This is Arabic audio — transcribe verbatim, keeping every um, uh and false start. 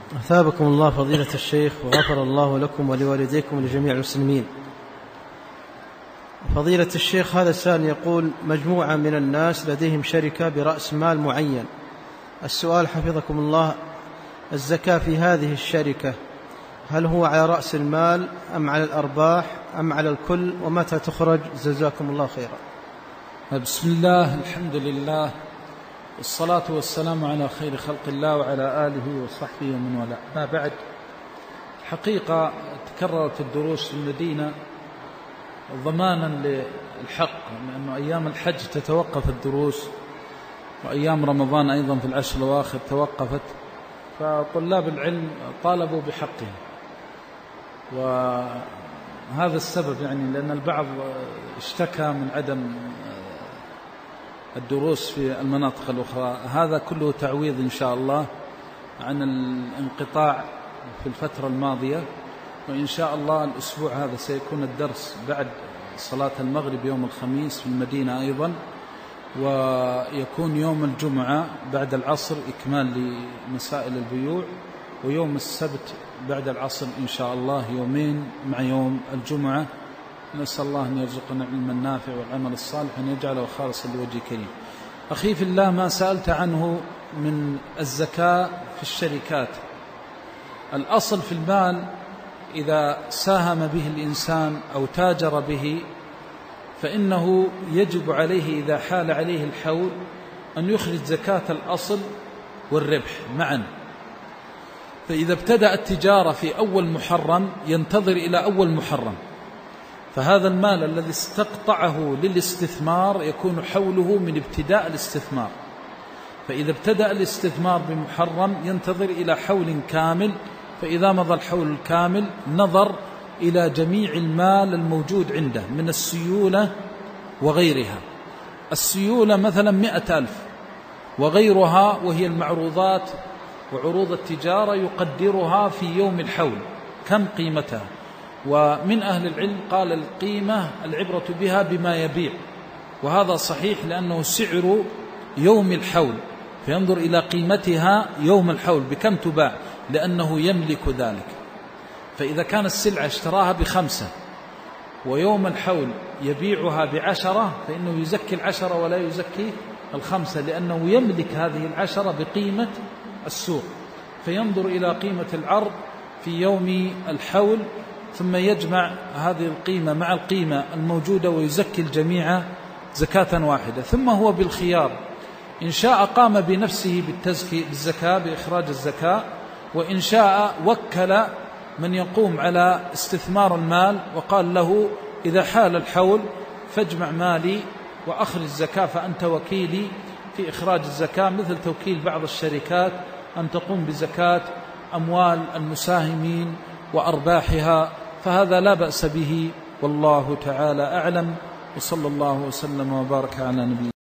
أثابكم الله فضيلة الشيخ وغفر الله لكم ولوالديكم ولجميع المسلمين. فضيلة الشيخ، هذا السائل يقول: مجموعة من الناس لديهم شركة برأس مال معين. السؤال حفظكم الله: الزكاة في هذه الشركة هل هو على رأس المال أم على الأرباح أم على الكل، ومتى تخرج؟ جزاكم الله خيرا. بسم الله، الحمد لله، والصلاة والسلام على خير خلق الله وعلى آله وصحبه ومن والاه. ما بعد، حقيقة تكررت الدروس في المدينة ضمانا للحق، لأنه أيام الحج تتوقف الدروس، وأيام رمضان أيضا في العشر الأواخر توقفت، فطلاب العلم طالبوا بحقهم. وهذا السبب يعني لأن البعض اشتكى من عدم الدروس في المناطق الأخرى. هذا كله تعويض إن شاء الله عن الانقطاع في الفترة الماضية، وإن شاء الله الأسبوع هذا سيكون الدرس بعد صلاة المغرب يوم الخميس في المدينة أيضا، ويكون يوم الجمعة بعد العصر إكمال لمسائل البيوع، ويوم السبت بعد العصر إن شاء الله يومين مع يوم الجمعة. نسأل الله أن يرزقنا العلم النافع والعمل الصالح، أن يجعله خالصا لوجه كريم. أخي في الله، ما سألت عنه من الزكاة في الشركات، الأصل في المال إذا ساهم به الإنسان أو تاجر به فإنه يجب عليه إذا حال عليه الحول أن يخرج زكاة الأصل والربح معا. فإذا ابتدأ التجارة في أول محرم ينتظر إلى أول محرم، فهذا المال الذي استقطعه للاستثمار يكون حوله من ابتداء الاستثمار. فإذا ابتدأ الاستثمار بمحرم ينتظر إلى حول كامل، فإذا مضى الحول الكامل نظر إلى جميع المال الموجود عنده من السيولة وغيرها. السيولة مثلا مئة ألف، وغيرها وهي المعروضات وعروض التجارة يقدرها في يوم الحول كم قيمتها. ومن أهل العلم قال القيمة العبرة بها بما يبيع، وهذا صحيح لأنه سعر يوم الحول، فينظر إلى قيمتها يوم الحول بكم تباع لأنه يملك ذلك. فإذا كان السلعة اشتراها بخمسة ويوم الحول يبيعها بعشرة فإنه يزكي العشرة ولا يزكي الخمسة، لأنه يملك هذه العشرة بقيمة السوق. فينظر إلى قيمة العرض في يوم الحول ثم يجمع هذه القيمة مع القيمة الموجودة ويزكي الجميع زكاة واحدة. ثم هو بالخيار، إن شاء قام بنفسه بالتزكية بالزكاة بإخراج الزكاة، وإن شاء وكل من يقوم على استثمار المال وقال له إذا حال الحول فاجمع مالي وأخرج الزكاة فأنت وكيلي في إخراج الزكاة، مثل توكيل بعض الشركات أن تقوم بزكاة أموال المساهمين وأرباحها، فهذا لا بأس به، والله تعالى أعلم. وصلى الله وسلم وبارك على نبينا